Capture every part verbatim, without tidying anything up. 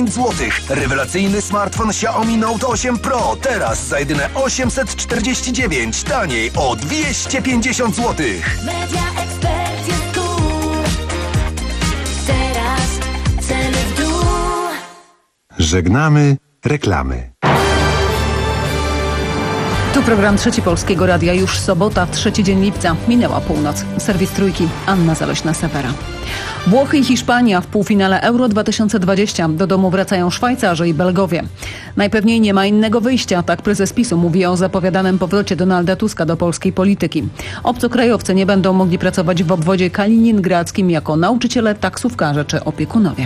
dziewięć złotych. Rewelacyjny smartfon Xiaomi Note osiem Pro. Teraz za jedyne osiemset czterdzieści dziewięć. Taniej o dwieście pięćdziesiąt złotych. Media Expert jest tu. Teraz ceny w dół. Żegnamy reklamy. Tu program Trzeci Polskiego Radia. Już sobota, trzeci dzień lipca. Minęła północ. Serwis Trójki. Anna Zaleśna-Sewera. Włochy i Hiszpania w półfinale Euro dwa tysiące dwadzieścia. Do domu wracają Szwajcarzy i Belgowie. Najpewniej nie ma innego wyjścia. Tak prezes PiSu mówi o zapowiadanym powrocie Donalda Tuska do polskiej polityki. Obcokrajowcy nie będą mogli pracować w obwodzie kaliningradzkim jako nauczyciele, taksówkarze czy opiekunowie.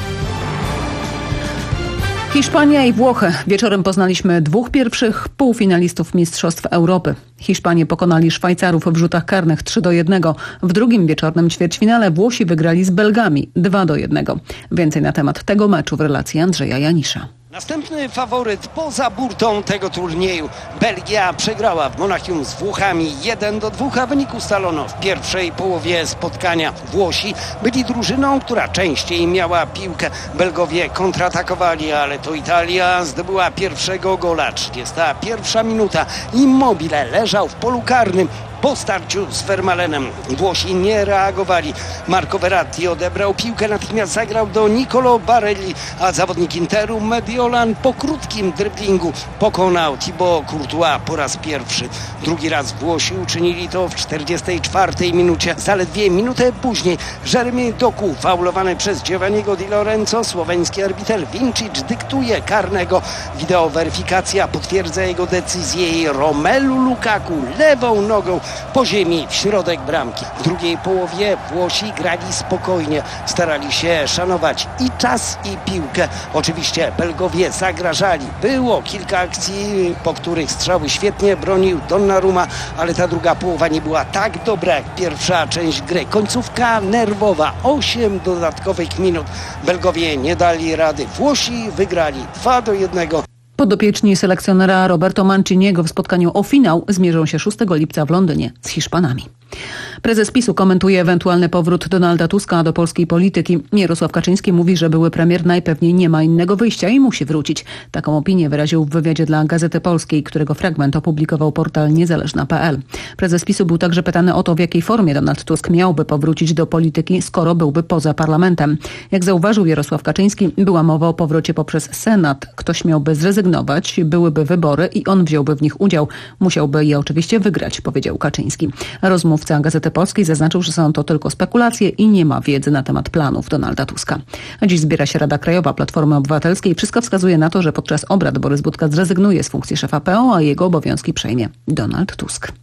Hiszpania i Włochy. Wieczorem poznaliśmy dwóch pierwszych półfinalistów Mistrzostw Europy. Hiszpanie pokonali Szwajcarów w rzutach karnych trzy do jednego. W drugim wieczornym ćwierćfinale Włosi wygrali z Belgami dwa do jednego. Więcej na temat tego meczu w relacji Andrzeja Janisza. Następny faworyt poza burtą tego turnieju. Belgia przegrała w Monachium z Włochami jeden do dwóch, a wynik ustalono w pierwszej połowie spotkania. Włosi byli drużyną, która częściej miała piłkę. Belgowie kontratakowali, ale to Italia zdobyła pierwszego gola. trzydziesta pierwsza minuta. Immobile leżał w polu karnym po starciu z Vermaelenem. Włosi nie reagowali. Marco Verratti odebrał piłkę, natychmiast zagrał do Nicolo Barelli, a zawodnik Interu Mediolan po krótkim driblingu pokonał Thibaut Courtois po raz pierwszy. Drugi raz Włosi uczynili to w czterdziestej czwartej minucie. Zaledwie minutę później Jeremy Doku, faulowany przez Giovanniego Di Lorenzo, słoweński arbiter Vincic dyktuje karnego. Wideoweryfikacja potwierdza jego decyzję i Romelu Lukaku lewą nogą po ziemi w środek bramki. W drugiej połowie Włosi grali spokojnie, starali się szanować i czas, i piłkę. Oczywiście Belgowie zagrażali. Było kilka akcji, po których strzały świetnie bronił Donnarumma, ale ta druga połowa nie była tak dobra jak pierwsza część gry. Końcówka nerwowa, osiem dodatkowych minut. Belgowie nie dali rady. Włosi wygrali dwa do jednego. Podopieczni selekcjonera Roberto Manciniego w spotkaniu o finał zmierzą się szóstego lipca w Londynie z Hiszpanami. Prezes PiSu komentuje ewentualny powrót Donalda Tuska do polskiej polityki. Jarosław Kaczyński mówi, że były premier najpewniej nie ma innego wyjścia i musi wrócić. Taką opinię wyraził w wywiadzie dla Gazety Polskiej, którego fragment opublikował portal niezależna kropka p l. Prezes PiSu był także pytany o to, w jakiej formie Donald Tusk miałby powrócić do polityki, skoro byłby poza parlamentem. Jak zauważył Jarosław Kaczyński, była mowa o powrocie poprzez Senat. Ktoś miałby zrezygnować, byłyby wybory i on wziąłby w nich udział. Musiałby je oczywiście wygrać, powiedział Kaczyński. Rozmówca Gazety Polskiej zaznaczył, że są to tylko spekulacje i nie ma wiedzy na temat planów Donalda Tuska. Dziś zbiera się Rada Krajowa Platformy Obywatelskiej. Wszystko wskazuje na to, że podczas obrad Borys Budka zrezygnuje z funkcji szefa P O, a jego obowiązki przejmie Donald Tusk.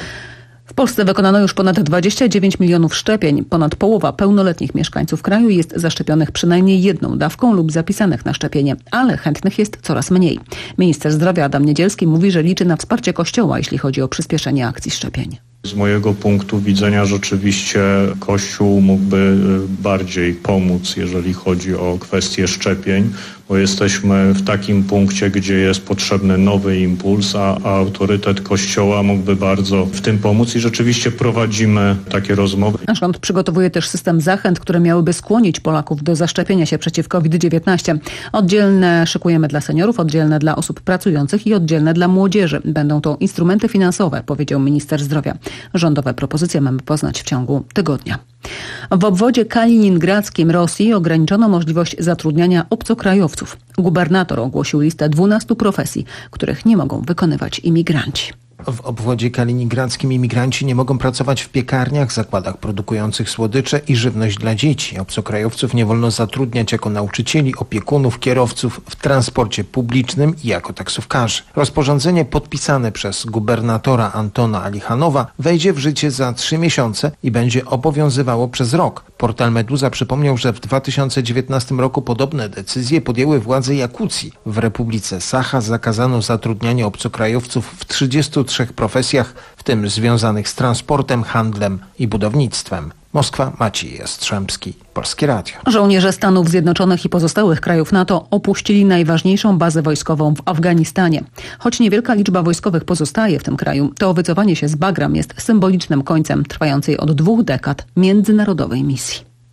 W Polsce wykonano już ponad dwadzieścia dziewięć milionów szczepień. Ponad połowa pełnoletnich mieszkańców kraju jest zaszczepionych przynajmniej jedną dawką lub zapisanych na szczepienie, ale chętnych jest coraz mniej. Minister zdrowia Adam Niedzielski mówi, że liczy na wsparcie Kościoła, jeśli chodzi o przyspieszenie akcji szczepień. Z mojego punktu widzenia rzeczywiście Kościół mógłby bardziej pomóc, jeżeli chodzi o kwestie szczepień, bo jesteśmy w takim punkcie, gdzie jest potrzebny nowy impuls, a, a autorytet Kościoła mógłby bardzo w tym pomóc i rzeczywiście prowadzimy takie rozmowy. Rząd przygotowuje też system zachęt, które miałyby skłonić Polaków do zaszczepienia się przeciw kowid dziewiętnaście. Oddzielne szykujemy dla seniorów, oddzielne dla osób pracujących i oddzielne dla młodzieży. Będą to instrumenty finansowe, powiedział minister zdrowia. Rządowe propozycje mamy poznać w ciągu tygodnia. W obwodzie kaliningradzkim Rosji ograniczono możliwość zatrudniania obcokrajowców. Gubernator ogłosił listę dwunastu profesji, których nie mogą wykonywać imigranci. W obwodzie kaliningradzkim imigranci nie mogą pracować w piekarniach, zakładach produkujących słodycze i żywność dla dzieci. Obcokrajowców nie wolno zatrudniać jako nauczycieli, opiekunów, kierowców w transporcie publicznym i jako taksówkarzy. Rozporządzenie podpisane przez gubernatora Antona Alichanowa wejdzie w życie za trzy miesiące i będzie obowiązywało przez rok. Portal Meduza przypomniał, że w dwa tysiące dziewiętnastym roku podobne decyzje podjęły władze Jakucji. W Republice Sacha zakazano zatrudniania obcokrajowców w trzydziestu trzech profesjach, w tym związanych z transportem, handlem i budownictwem. Moskwa, Maciej Jastrzębski, Polskie Radio. Żołnierze Stanów Zjednoczonych i pozostałych krajów NATO opuścili najważniejszą bazę wojskową w Afganistanie. Choć niewielka liczba wojskowych pozostaje w tym kraju, to wycofanie się z Bagram jest symbolicznym końcem trwającej od dwóch dekad międzynarodowej misji.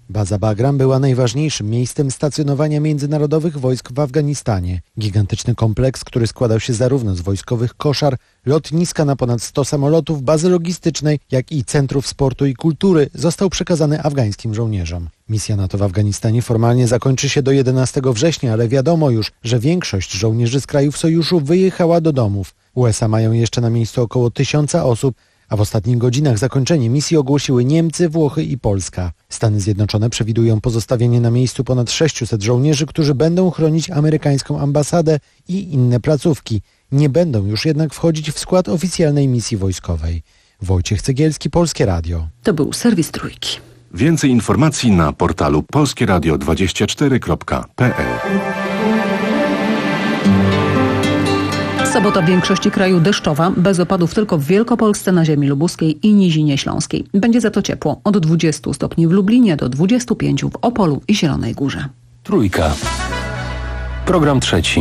Baza Bagram była najważniejszym miejscem stacjonowania międzynarodowych wojsk w Afganistanie. Gigantyczny kompleks, który składał się zarówno z wojskowych koszar, lotniska na ponad sto samolotów, bazy logistycznej, jak i centrów sportu i kultury, został przekazany afgańskim żołnierzom. Misja NATO w Afganistanie formalnie zakończy się do jedenastego września, ale wiadomo już, że większość żołnierzy z krajów sojuszu wyjechała do domów. U S A mają jeszcze na miejscu około tysiąca osób, a w ostatnich godzinach zakończenie misji ogłosiły Niemcy, Włochy i Polska. Stany Zjednoczone przewidują pozostawienie na miejscu ponad sześciuset żołnierzy, którzy będą chronić amerykańską ambasadę i inne placówki. Nie będą już jednak wchodzić w skład oficjalnej misji wojskowej. Wojciech Cegielski, Polskie Radio. To był serwis Trójki. Więcej informacji na portalu polskie radio dwadzieścia cztery kropka p l. Sobota w większości kraju deszczowa, bez opadów tylko w Wielkopolsce, na ziemi lubuskiej i nizinie śląskiej. Będzie za to ciepło, od dwudziestu stopni w Lublinie do dwudziestu pięciu w Opolu i Zielonej Górze. Trójka. Program trzeci.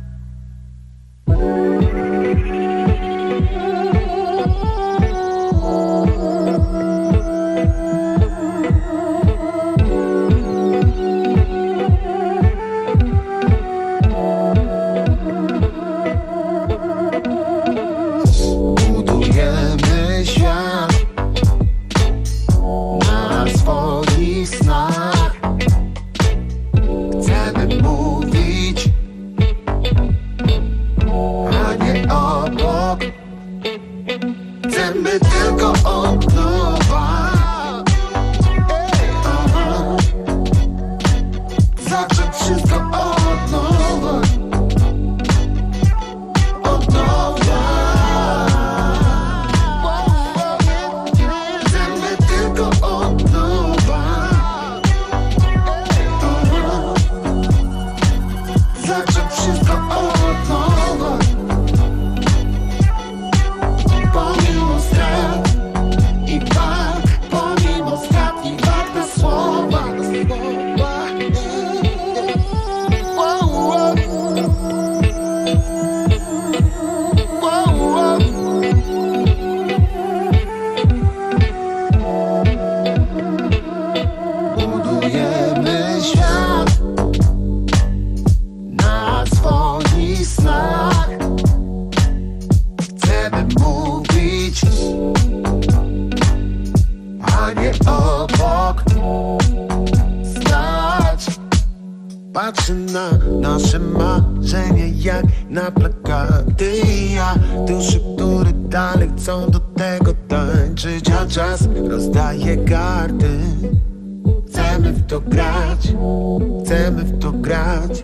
Patrzę na nasze marzenia jak na plakaty. Ja duszy, które dalej chcą do tego tańczyć, a czas rozdaje karty. Chcemy w to grać, chcemy w to grać.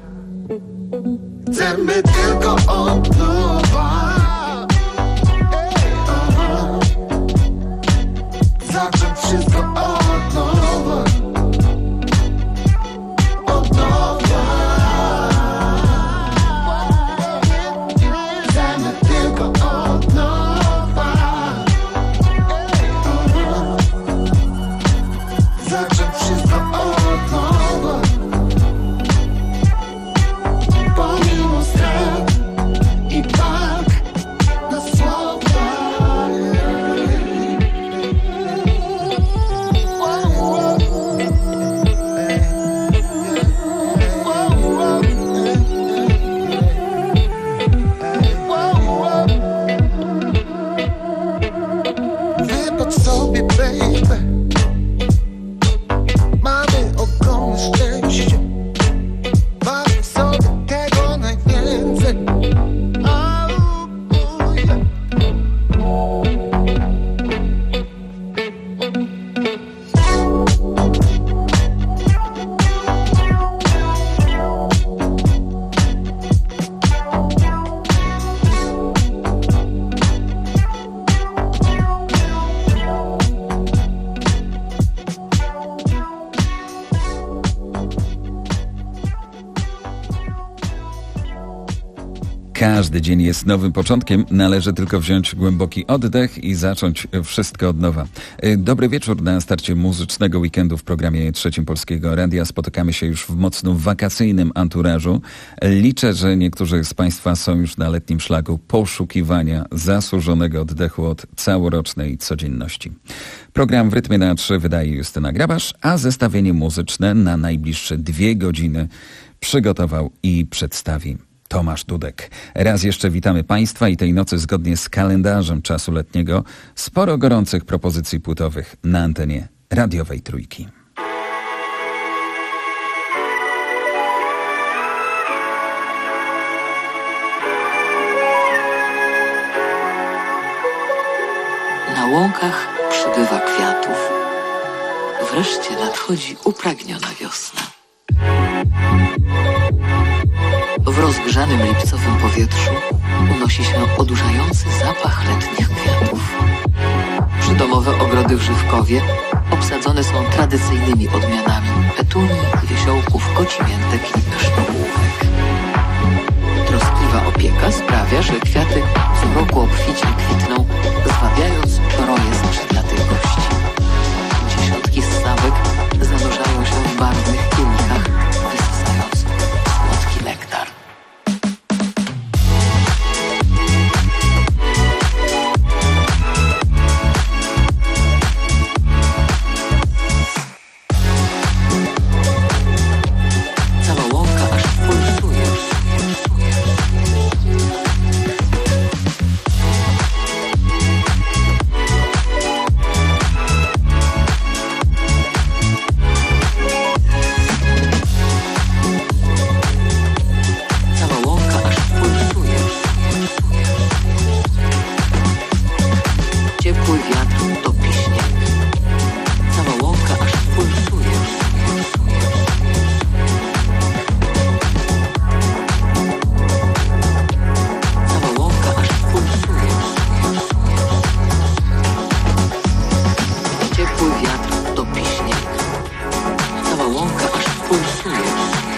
Chcemy tylko od nowa. Zacząć wszystko od nowa. Od nowa. Chcemy tylko od nowa. Zacząć wszystko od nowa. Pomimo strat i Każdy dzień jest nowym początkiem, należy tylko wziąć głęboki oddech i zacząć wszystko od nowa. Dobry wieczór na starcie muzycznego weekendu w programie Trzecim Polskiego Radia. Spotykamy się już w mocno wakacyjnym anturażu. Liczę, że niektórzy z Państwa są już na letnim szlaku poszukiwania zasłużonego oddechu od całorocznej codzienności. Program w rytmie na trzy wydaje Justyna Grabasz, a zestawienie muzyczne na najbliższe dwie godziny przygotował i przedstawi Tomasz Dudek. Raz jeszcze witamy Państwa i tej nocy zgodnie z kalendarzem czasu letniego sporo gorących propozycji płytowych na antenie radiowej Trójki. Na łąkach przybywa kwiatów. Wreszcie nadchodzi upragniona wiosna. W rozgrzanym lipcowym powietrzu unosi się odurzający zapach letnich kwiatów. Przydomowe ogrody w Żywkowie obsadzone są tradycyjnymi odmianami petunii, wiesiołków, kocimiętek i pysznołówek. Troskliwa opieka sprawia, że kwiaty co roku obficie kwitną, zwabiając roje skrzydlatych gości. Dziesiątki ssawek zanurzają się w barwnych kielicach, wysysając słodki nektar. Cała łąka aż pulsuje. Ciepły wiatr topi śnieg. Cała łąka aż pulsuje. Cała łąka aż pulsuje. Ciepły wiatr topi śnieg. Cała łąka aż pulsuje.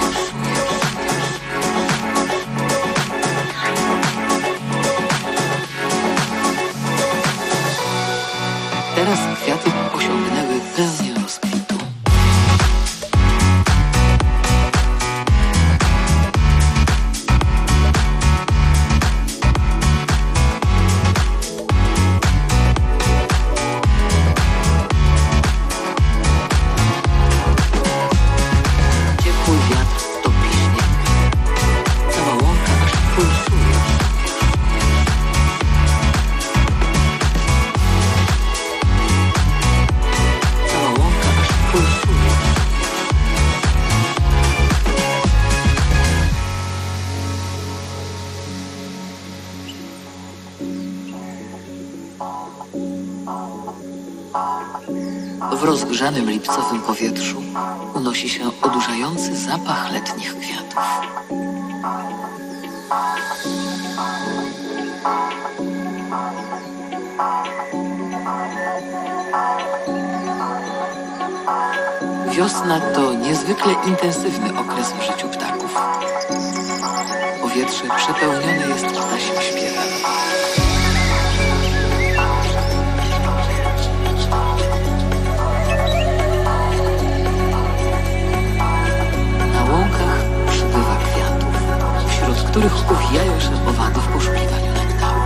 Teraz kwiaty osiągnęły pełnię rozkwitu. Ciepły wiatr topi śnieg. Cała łąka aż pulsuje. Cała łąka aż pulsuje. W rozgrzanym lipcowym powietrzu unosi się odurzający zapach letnich kwiatów. Wiosna to niezwykle intensywny okres w życiu ptaków. Powietrze przepełnione jest ptasim śpiewem. Na łąkach przybywa kwiatów, wśród których uwijają się owady w poszukiwaniu nektaru.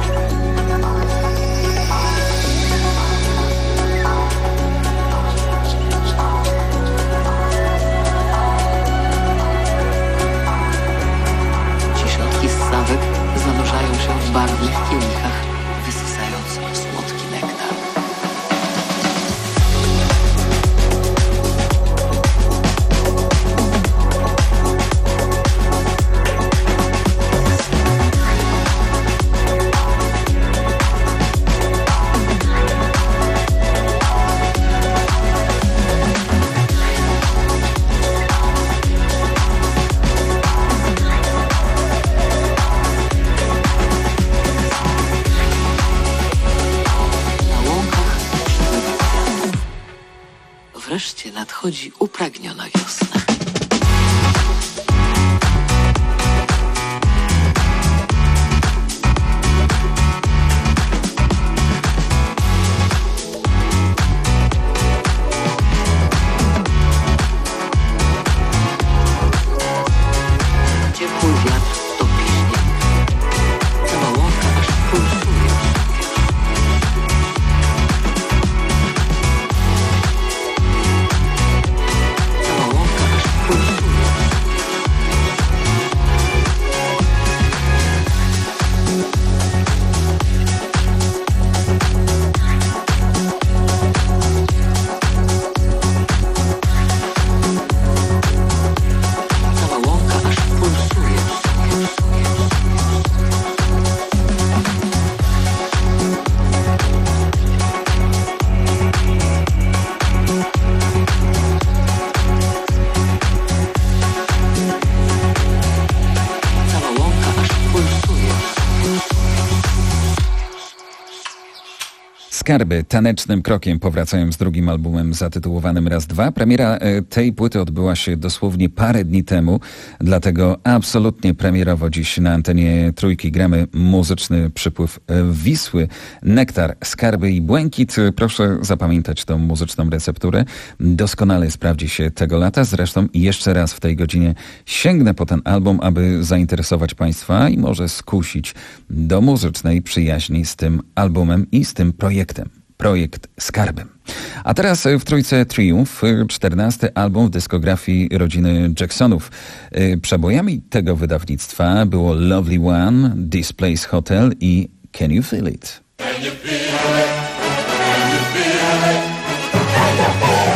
Dziesiątki ssawek zanurzają się w barwnych kielichach, wysysając słodki nektar. Wreszcie nadchodzi upragniona wiosna. Skarby tanecznym krokiem powracają z drugim albumem zatytułowanym Raz Dwa. Premiera tej płyty odbyła się dosłownie parę dni temu, dlatego absolutnie premierowo dziś na antenie Trójki gramy muzyczny przypływ Wisły, Nektar, Skarby i Błękit. Proszę zapamiętać tą muzyczną recepturę. Doskonale sprawdzi się tego lata. Zresztą jeszcze raz w tej godzinie sięgnę po ten album, aby zainteresować Państwa i może skusić do muzycznej przyjaźni z tym albumem i z tym projektem. Projekt Skarby. A teraz w Trójce Triumf, czternasty album w dyskografii rodziny Jacksonów. Przebojami tego wydawnictwa było Lovely One, This Place Hotel i Can You Feel It? Can you feel it? Can you feel it? Can you feel it?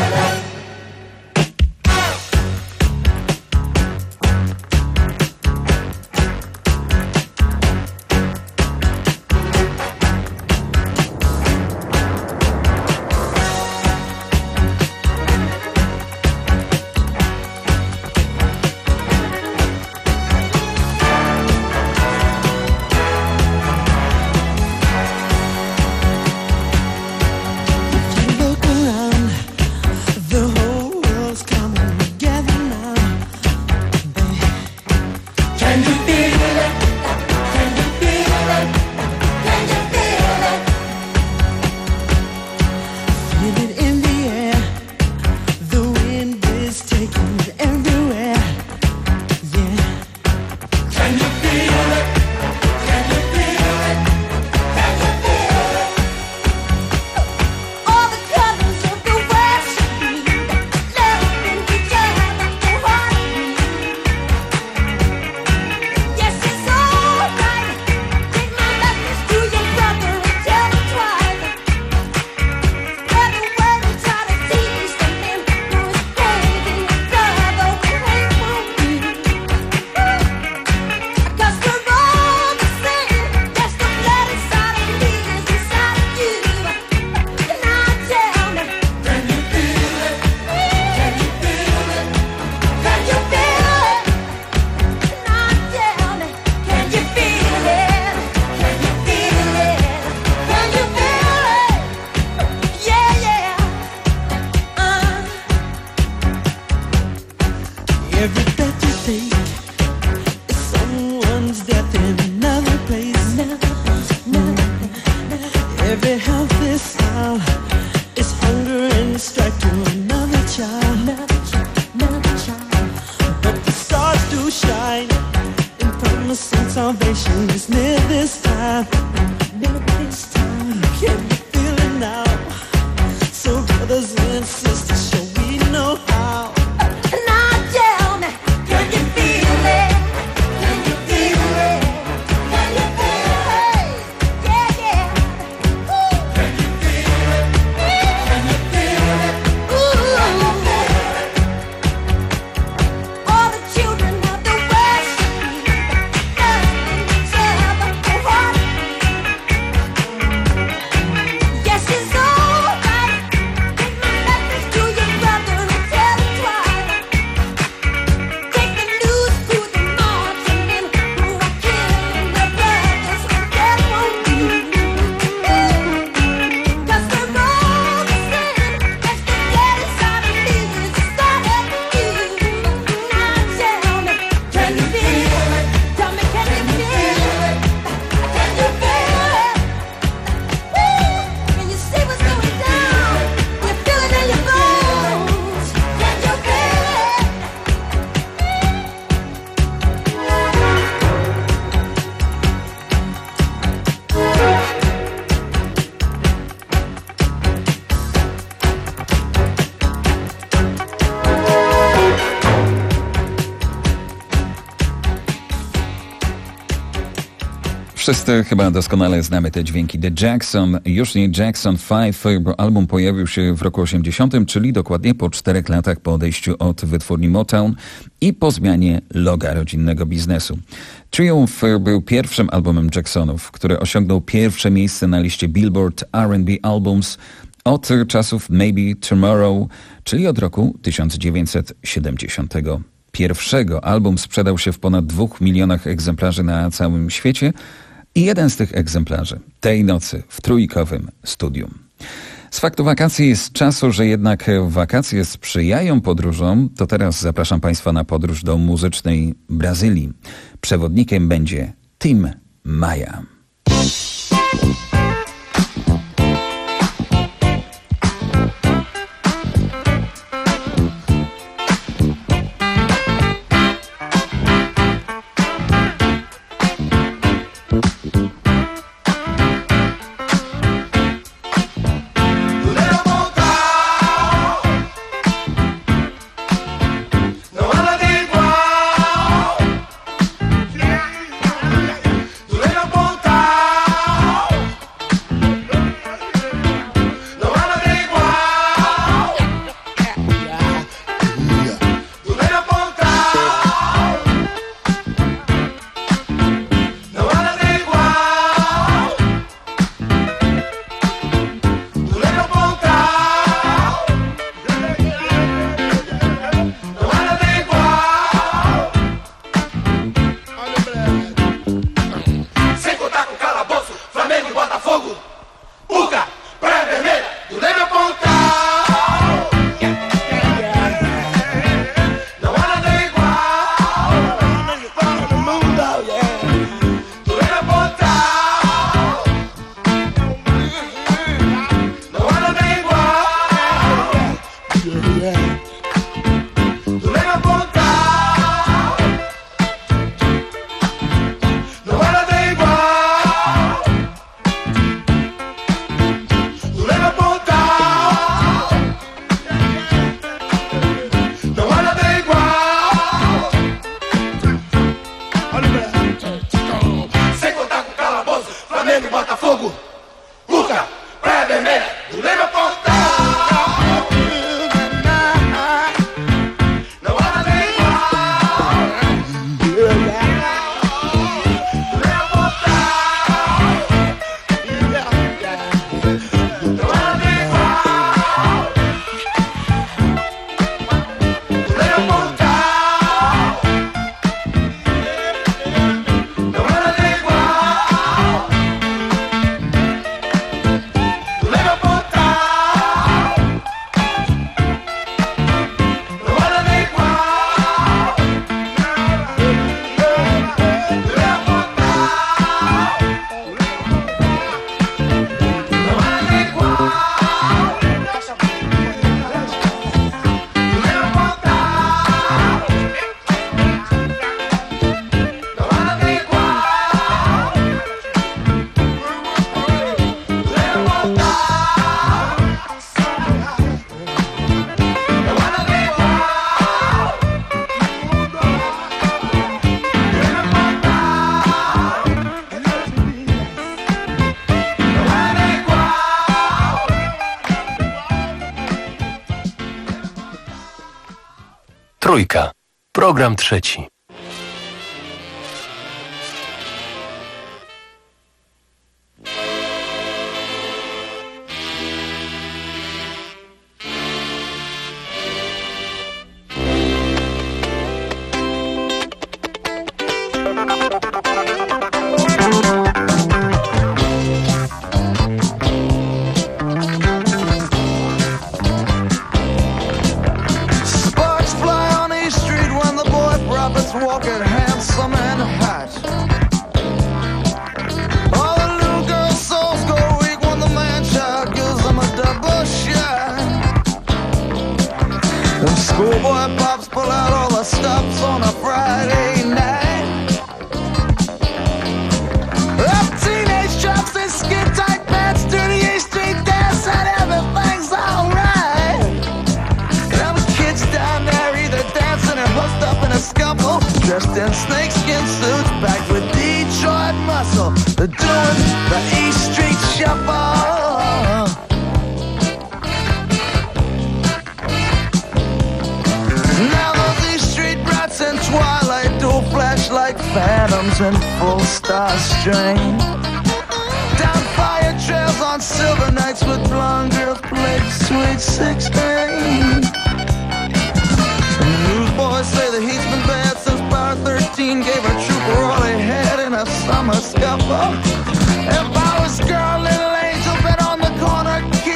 Wszyscy chyba doskonale znamy te dźwięki. The Jackson, już nie Jackson pięć, bo album pojawił się w roku osiemdziesiątym, czyli dokładnie po czterech latach po odejściu od wytwórni Motown i po zmianie loga rodzinnego biznesu. Triumph był pierwszym albumem Jacksonów, który osiągnął pierwsze miejsce na liście Billboard R and B Albums od czasów Maybe Tomorrow, czyli od roku tysiąc dziewięćset siedemdziesiątego pierwszego. Album sprzedał się w ponad dwóch milionach egzemplarzy na całym świecie i jeden z tych egzemplarzy tej nocy w trójkowym studium Z faktu wakacji, z czasu, że jednak wakacje sprzyjają podróżom, to teraz zapraszam Państwa na podróż do muzycznej Brazylii. Przewodnikiem będzie Tim Maia. Trójka. Program trzeci. Schoolboy pops pull out all the stops on a Friday night. Up teenage chops and skin tight pants, thirty-eighth Street dance, and everything's alright. Them kids down there either dancing or hooked up in a scuffle, dressed in snakeskin suits, packed with Detroit muscle. They're doing the East Street Shuffle. And twilight do flash like phantoms in full star strain. Down fire trails on silver nights with blonde girls played sweet sixteen. Newsboys say the heat's been bad since Bar thirteen gave a trooper all they had in a summer scuffle. If I was girl, little angel, been on the corner, kid.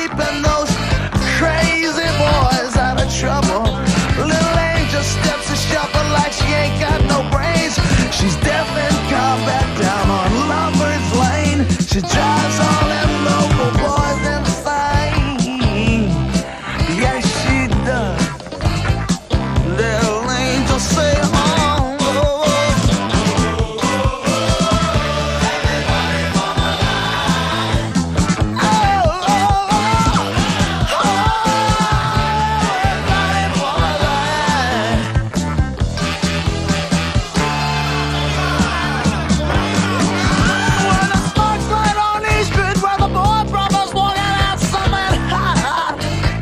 She drives all them local boys insane. Yes, she does. Little angel say, oh, oh, oh. Everybody for the light. Oh, oh, oh, oh. Everybody for the light. When the sparks light on East Street, where the boy brothers walking out somewhere high.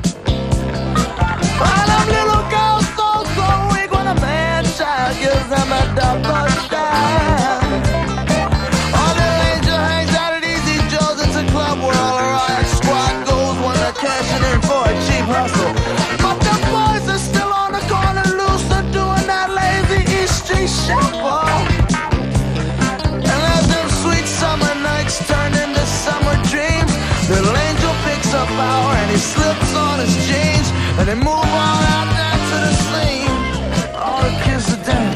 All them little girls so so weak when a man child gives them a double dime. All the angel hangs out at Easy Joe's, it's a club where all the riot squad goes when they're cashing in for a cheap hustle. But the boys are still on the corner loose, they're doing that lazy East Street shuffle. And as them sweet summer nights turn into summer dreams, little angel picks up power and he slips on his jeans, and they move on out down to the scene. All the kids are dead.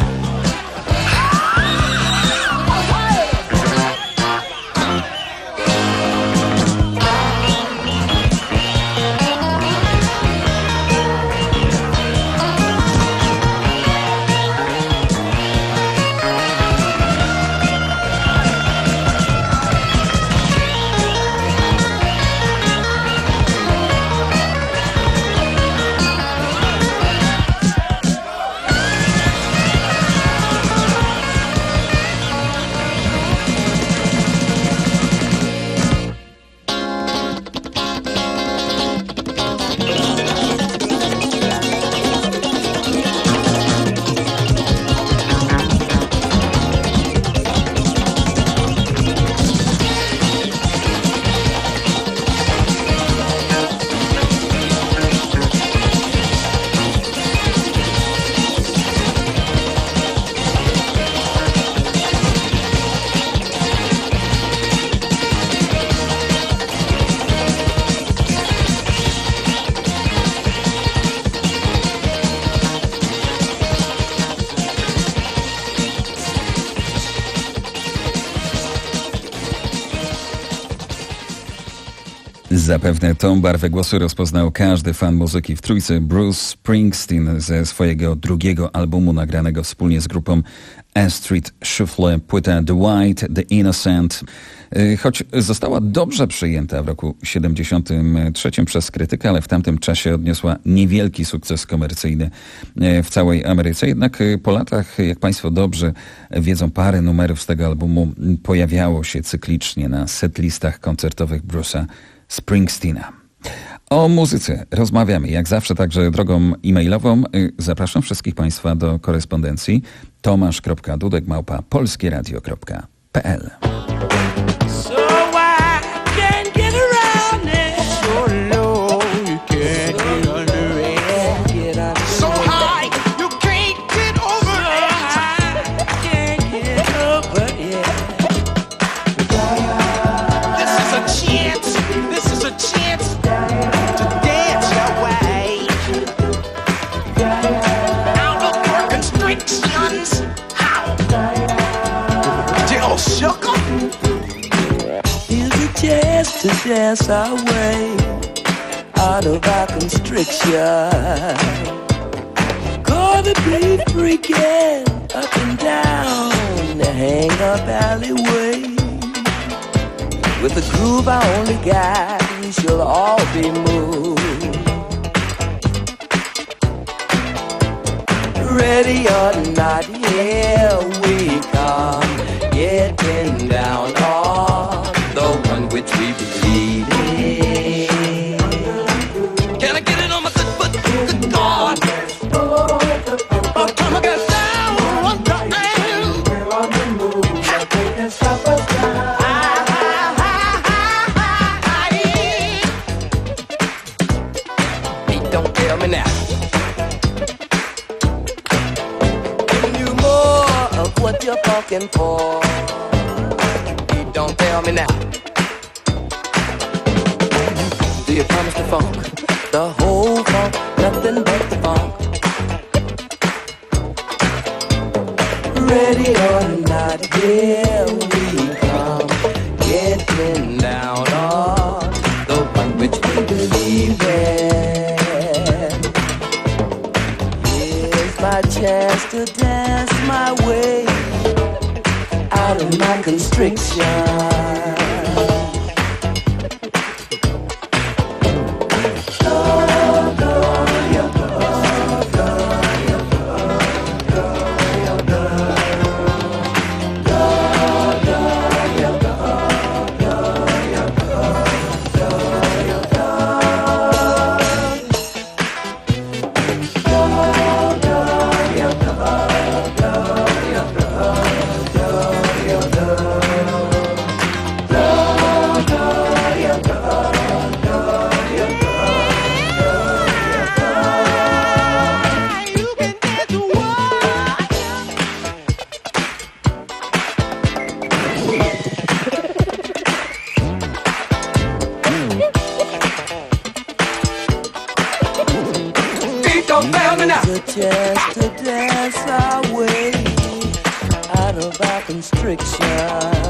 Zapewne tą barwę głosu rozpoznał każdy fan muzyki w trójce. Bruce Springsteen ze swojego drugiego albumu nagranego wspólnie z grupą A Street Shuffle, płyta The White, The Innocent. Choć została dobrze przyjęta w roku siedemdziesiątym trzecim przez krytykę, ale w tamtym czasie odniosła niewielki sukces komercyjny w całej Ameryce. Jednak po latach, jak Państwo dobrze wiedzą, parę numerów z tego albumu pojawiało się cyklicznie na setlistach koncertowych Bruce'a Springsteena. O muzyce rozmawiamy jak zawsze także drogą e-mailową. Zapraszam wszystkich Państwa do korespondencji tomasz kropka dudek małpa polskieradio kropka p l. To dance our way out of our constriction. Gonna be freaking up and down the hang-up alleyway. With the groove I only got, we shall all be moved. Ready or not, here we come, getting down on the one which we believe in. Can I get it on my good foot? Good God! Oh, come on, get down one time. We're on the move. They can stop us now. Hey, don't tell me now. Giving you more of what you're fucking for. Hey, don't tell me now. Do you promise the funk? The whole funk, nothing but the funk. Ready or not, here we come, getting out of my constriction. Just to dance our way out of our constriction.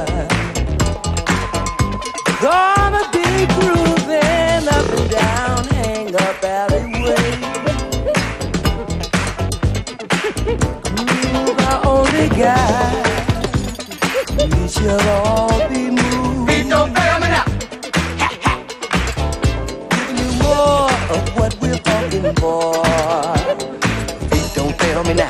Gonna be grooving up and down, hang up alleyway. Move our only guy. We shall all be moved. Beat don't fail me now. Giving you more of what we're talking for. Tell me now.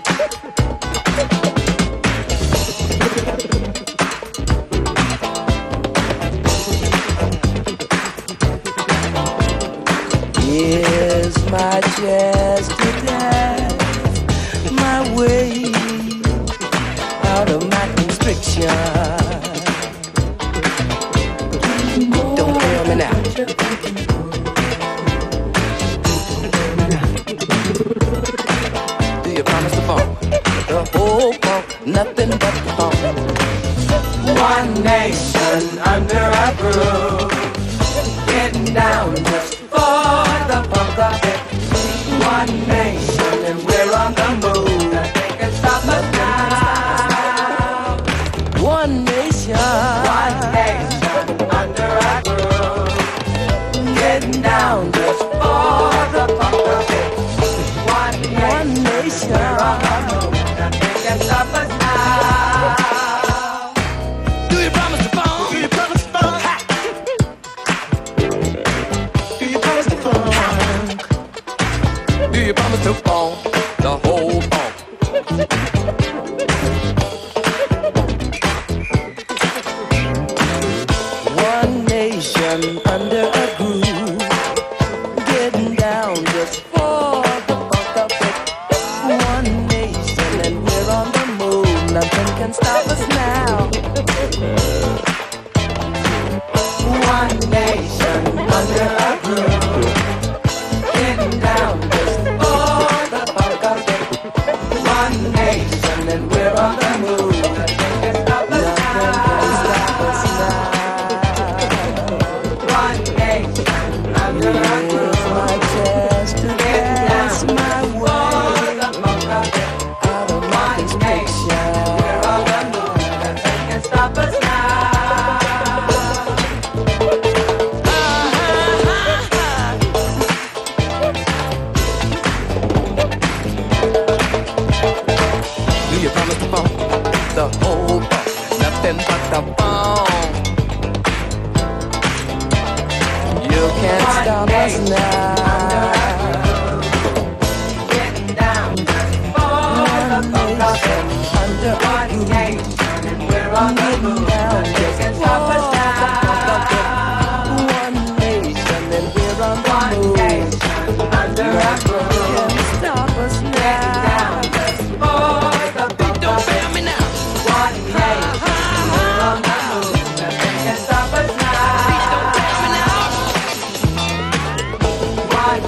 Here's my chance to dance my way out of my constriction. Don't tell me now. The whole funk, nothing but the funk. One nation under our groove, getting down just for the funk of it. One nation and we're on the move. Nothing can stop us now. One nation, one nation under our groove, getting down just for the funk of it. One nation, one nation, we're on the move. Stop us now. Do you promise to phone? Do you promise to phone? Ha! Do you promise to phone? Do you promise to phone? The whole phone. One nation under a groove, getting down just for the funk of it. One nation and we're on the move. Nothing can stop us now. One nation under a groove, getting down just for the funk of it. One nation and we're on the move. Nothing can stop us now. One nation under a groove. My chance to dance my way out of my constriction. We're on the move. Nothing can stop us now. Do you promise to phone? The whole phone, nothing but the phone. You can't stop us now. Getting down for the funk of it. Under one nation and we're on the move. Nothing can stop us now. One nation and we're on the move. One nation under a groove. Can't stop us now. Don't fail me now. One nation and we're on the move. Nothing can stop us now. Don't fail me now. One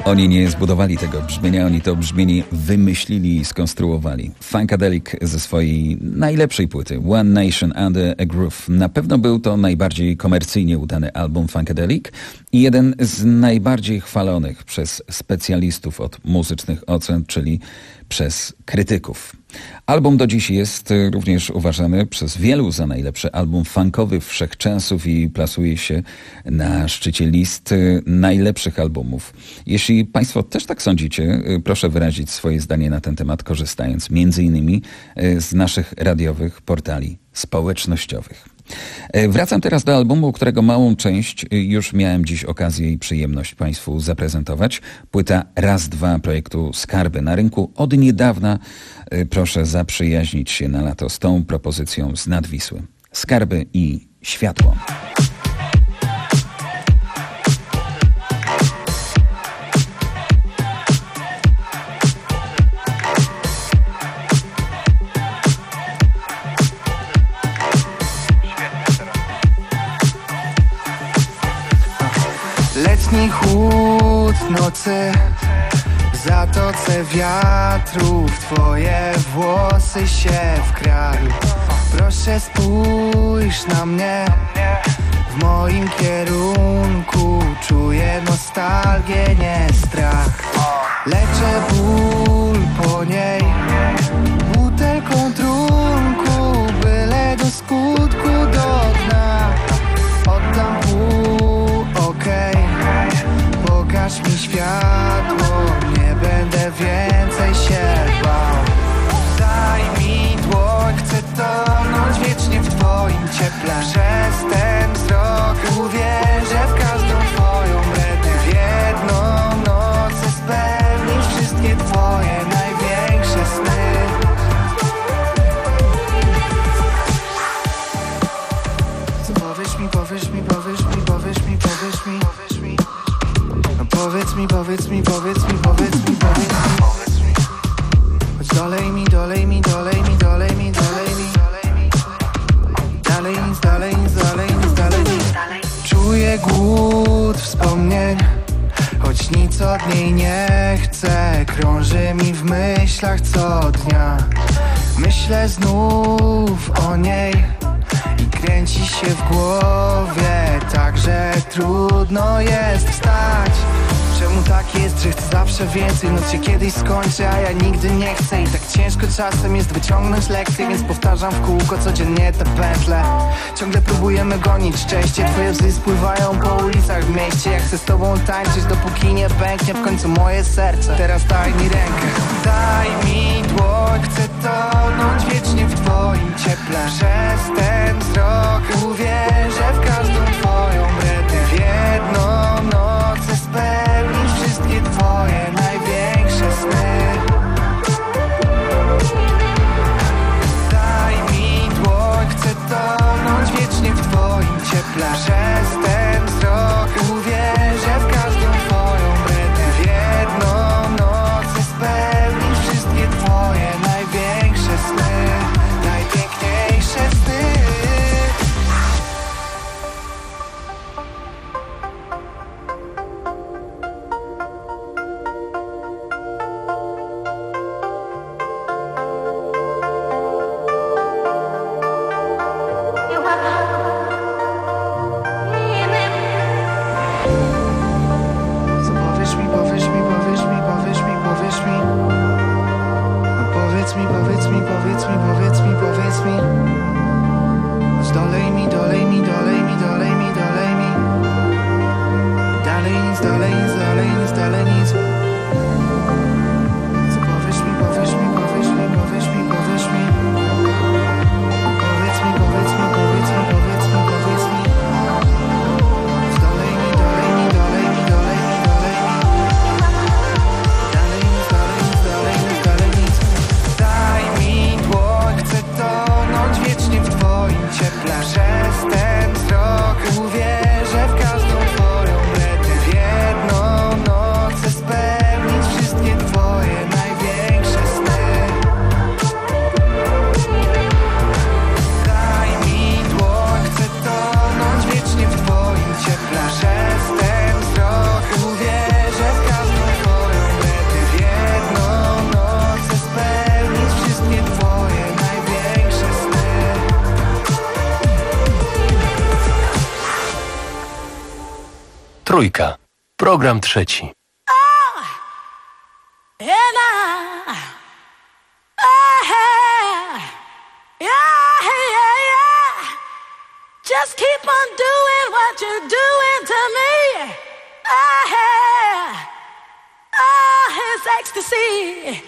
Oni nie zbudowali tego brzmienia, oni to brzmienie wymyślili i skonstruowali. Funkadelic ze swojej najlepszej płyty One Nation Under a Groove. Na pewno był to najbardziej komercyjnie udany album Funkadelic i jeden z najbardziej chwalonych przez specjalistów od muzycznych ocen, czyli przez krytyków. Album do dziś jest również uważany przez wielu za najlepszy album funkowy wszechczasów i plasuje się na szczycie list najlepszych albumów. Jeśli Państwo też tak sądzicie, proszę wyrazić swoje zdanie na ten temat, korzystając między innymi z naszych radiowych portali społecznościowych. Wracam teraz do albumu, którego małą część już miałem dziś okazję i przyjemność Państwu zaprezentować. Płyta Raz Dwa projektu Skarby. Na rynku od niedawna proszę zaprzyjaźnić się na lato z tą propozycją z Nadwisły. Skarby i Światło. Letni chłód nocy w zatoce wiatrów, twoje włosy się wkradły. Proszę spójrz na mnie, w moim kierunku czuję nostalgię, nie strach. Leczę ból po niej butelką trunku, byle do skutku do dna. Oddam pół, okej, pokaż mi światło, nie będę więcej się bał. Daj mi dłoń, chcę tonąć wiecznie w twoim cieple. Przez ten wzrok uwierzę w każdą twoją retę. W jedną noc spełnisz wszystkie twoje największe sny. Co powiesz mi, powiesz mi, powiesz mi, powiesz mi, powiesz mi, powiesz mi. No powiedz mi, powiedz mi, powiedz mi, powiedz mi, powiedz mi. Choć dolej mi, dolej mi, dolej mi, dolej mi, dolej mi. Dalej nic, dalej nic, dalej nic, dalej nic. Czuję głód wspomnień, choć nic od niej nie chcę. Krąży mi w myślach co dnia. Myślę znów o niej i kręci się w głowie, tak że trudno jest wstać. Czemu tak jest, że chcę zawsze więcej? Noc się kiedyś skończy, a ja nigdy nie chcę. I tak ciężko czasem jest wyciągnąć lekcję, więc powtarzam w kółko codziennie te pętle. Ciągle próbujemy gonić szczęście, twoje łzy spływają po ulicach w mieście. Jak chcę z tobą tańczyć, dopóki nie pęknie w końcu moje serce. Teraz daj mi rękę, daj mi dłoń, chcę tonąć wiecznie w twoim cieple. Przez ten wzrok uwierzę w każdą twoją retę. W jedną noc spełnisz wszystkie twoje największe sny. Daj mi dłoń, chcę tonąć wiecznie w twoim cieple. Przez ten wzrok uwierzę w każdą twoją retę. W jedną noc spełnisz wszystkie twoje największe sny, najpiękniejsze sny. Przez ten wzrok uwierzę w każdą Trójka. Program trzeci. And I, I, yeah, yeah, yeah. Just keep on doing what you're doing to me. I, I, it's ecstasy.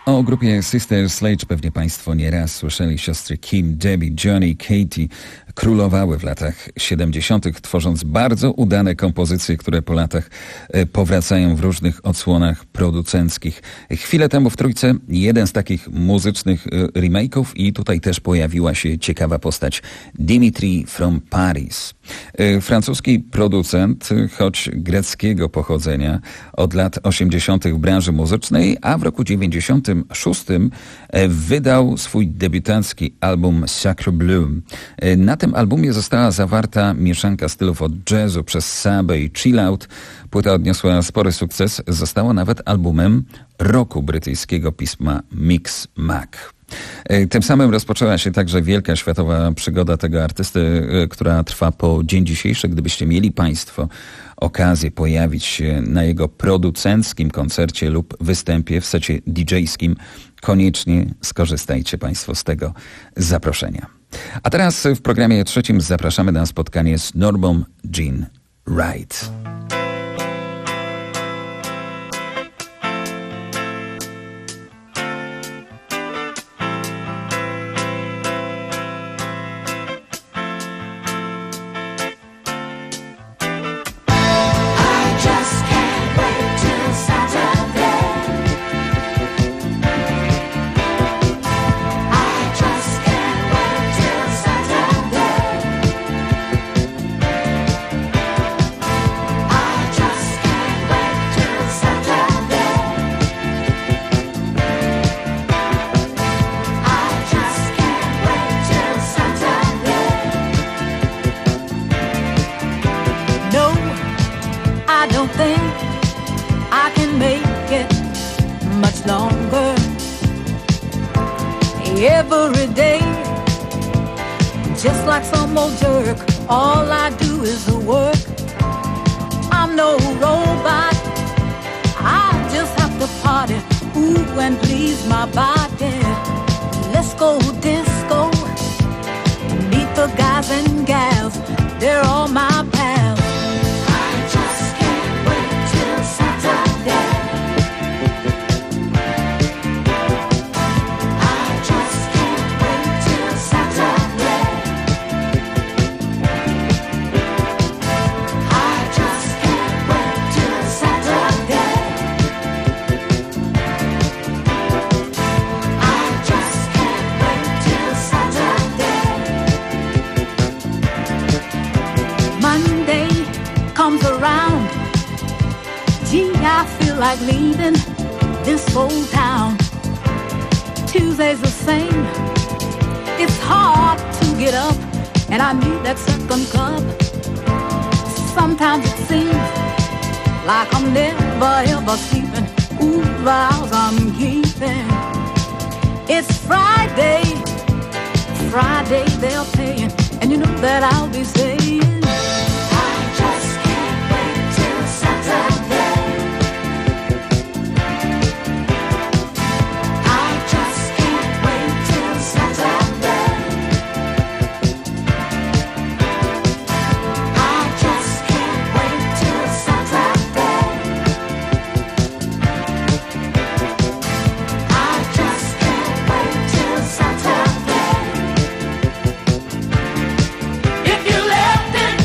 O grupie Sister Sledge pewnie Państwo nieraz słyszeli. Siostry Kim, Debbie, Johnny, Katie królowały w latach siedemdziesiątych, tworząc bardzo udane kompozycje, które po latach powracają w różnych odsłonach producenckich. Chwilę temu w Trójce jeden z takich muzycznych remake'ów i tutaj też pojawiła się ciekawa postać Dimitri from Paris. Francuski producent, choć greckiego pochodzenia, od lat osiemdziesiątych w branży muzycznej, a w roku dziewięćdziesiątym szóstym wydał swój debiutancki album Sacre Bleu. Na tym albumie została zawarta mieszanka stylów od jazzu przez subę i chillout. Płyta odniosła spory sukces, została nawet albumem rocku brytyjskiego pisma Mix Mag. Tym samym rozpoczęła się także wielka światowa przygoda tego artysty, która trwa po dzień dzisiejszy. Gdybyście mieli Państwo okazję pojawić się na jego producenckim koncercie lub występie w secie didżejskim, koniecznie skorzystajcie Państwo z tego zaproszenia. A teraz w programie trzecim zapraszamy na spotkanie z Normą Jean Wright. Every day, just like some old jerk, all I do is work. I'm no robot, I just have to party, ooh, and please my body. Let's go disco, meet the guys and gals, they're all my pals. I just can't wait till Saturday. Like leaving this old town. Tuesday's the same. It's hard to get up, and I need that second cup. Sometimes it seems like I'm never ever sleeping. Ooh, vows I'm keeping. It's Friday, Friday they're paying, and you know that I'll be saying, I just can't wait till Saturday. If you left it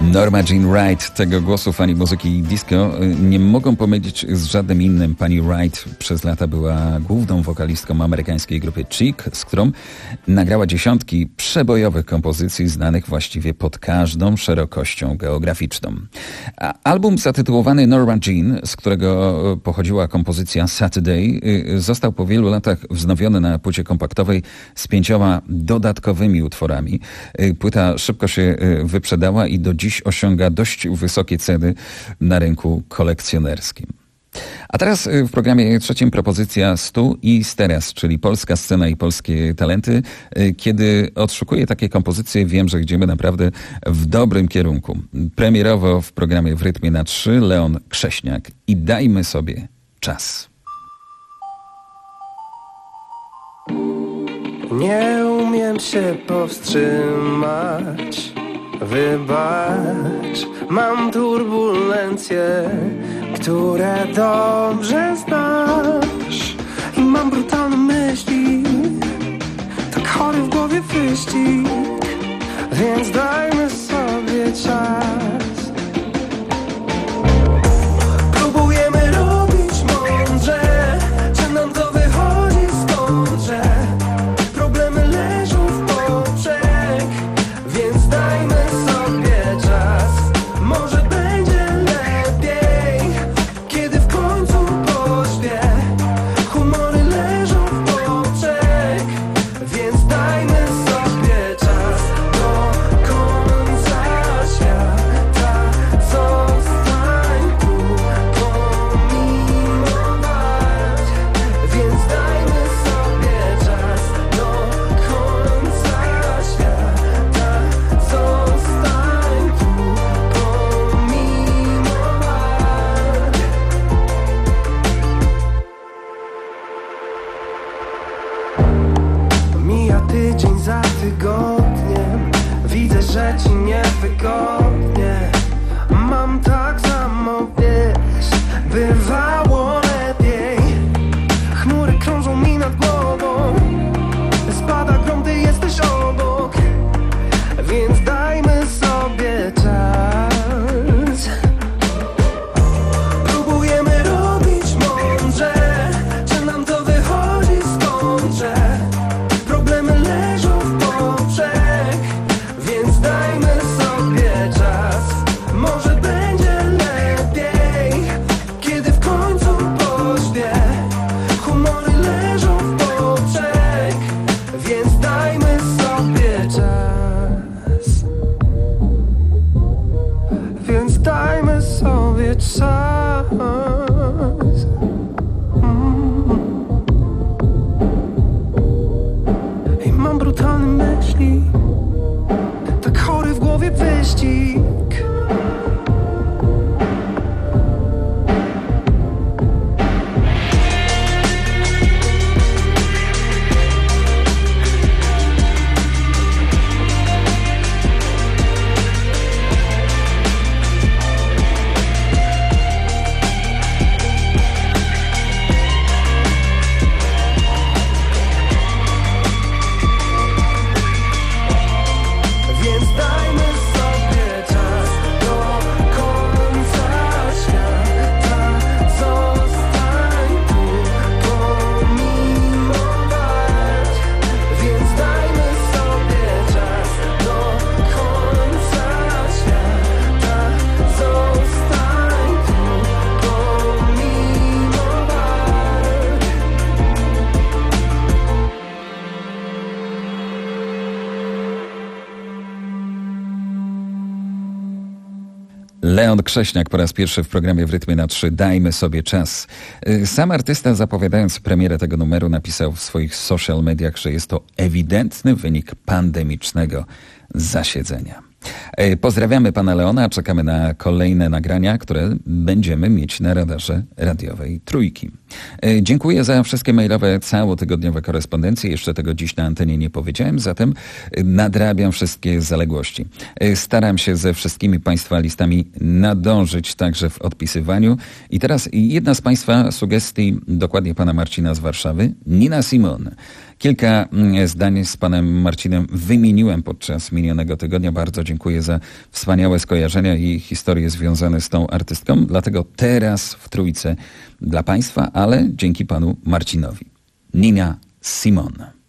Norma Jean Wright, tego głosu fani muzyki disco nie mogą pomylić z żadnym innym. Pani Wright przez lata była główną wokalistką amerykańskiej grupy Chic, z którą nagrała dziesiątki przebojowych kompozycji znanych właściwie pod każdą szerokością geograficzną. A album zatytułowany Norma Jean, z którego pochodziła kompozycja Saturday, został po wielu latach wznowiony na płycie kompaktowej z pięcioma dodatkowymi utworami. Płyta szybko się wyprzedała i do dziś osiąga dość wysokie ceny na rynku kolekcjonerskim. A teraz w programie trzecim propozycja stu i teraz, czyli polska scena i polskie talenty. Kiedy odszukuję takie kompozycje, wiem, że idziemy naprawdę w dobrym kierunku. Premierowo w programie W rytmie na trzy Leon Krześniak i Dajmy sobie czas. Nie umiem się powstrzymać, wybacz, mam turbulencje, które dobrze znasz. I mam brutalne myśli, tak chory w głowie wyścig, więc dajmy sobie czas. Próbujemy robić mądrze, czy nam to wychodzi skądże? Problemy leżą w poprzek, więc dajmy sobie czas. Może będzie lepiej, kiedy w końcu pośpię. Humory leżą w poprzek, więc dajmy sobie czas. Do końca świata zostań tu, pomimo walk, więc dajmy sobie czas. Do końca świata zostań tu, pomimo walk. Mija tydzień za tygodniem, widzę, że ci niewygodnie. Mam tak samo, wiesz, bywało lepiej. Chmury krążą mi nad głową, spada grom, ty jesteś obok, więc dajmy sobie czas. Próbujemy robić mądrze, czy nam to wychodzi skądże? Problemy leżą w poprzek, więc dajmy sobie czas. Może będzie lepiej, kiedy w końcu pośpię. Humory leżą w poprzek, więc dajmy sobie czas. Więc dajmy sobie czas. Mm. I mam brutalne myśli, tak chory w głowie wyścig. Więc dajmy sobie czas. Do końca świata zostań tu, pomimo walk, więc dajmy sobie czas. Do końca świata zostań tu, pomimo walk. Leon Krześniak po raz pierwszy w programie W rytmie na trzy Dajmy sobie czas. Sam artysta, zapowiadając premierę tego numeru, napisał w swoich social mediach, że jest to ewidentny wynik pandemicznego zasiedzenia. Pozdrawiamy pana Leona, czekamy na kolejne nagrania, które będziemy mieć na radarze radiowej Trójki. Dziękuję za wszystkie mailowe, całotygodniowe korespondencje. Jeszcze tego dziś na antenie nie powiedziałem, zatem nadrabiam wszystkie zaległości. Staram się ze wszystkimi Państwa listami nadążyć także w odpisywaniu. I teraz jedna z Państwa sugestii, dokładnie pana Marcina z Warszawy, Nina Simone. Kilka zdań z panem Marcinem wymieniłem podczas minionego tygodnia. Bardzo dziękuję za wspaniałe skojarzenia i historie związane z tą artystką. Dlatego teraz w trójce dla Państwa, ale dzięki panu Marcinowi. Nina Simone.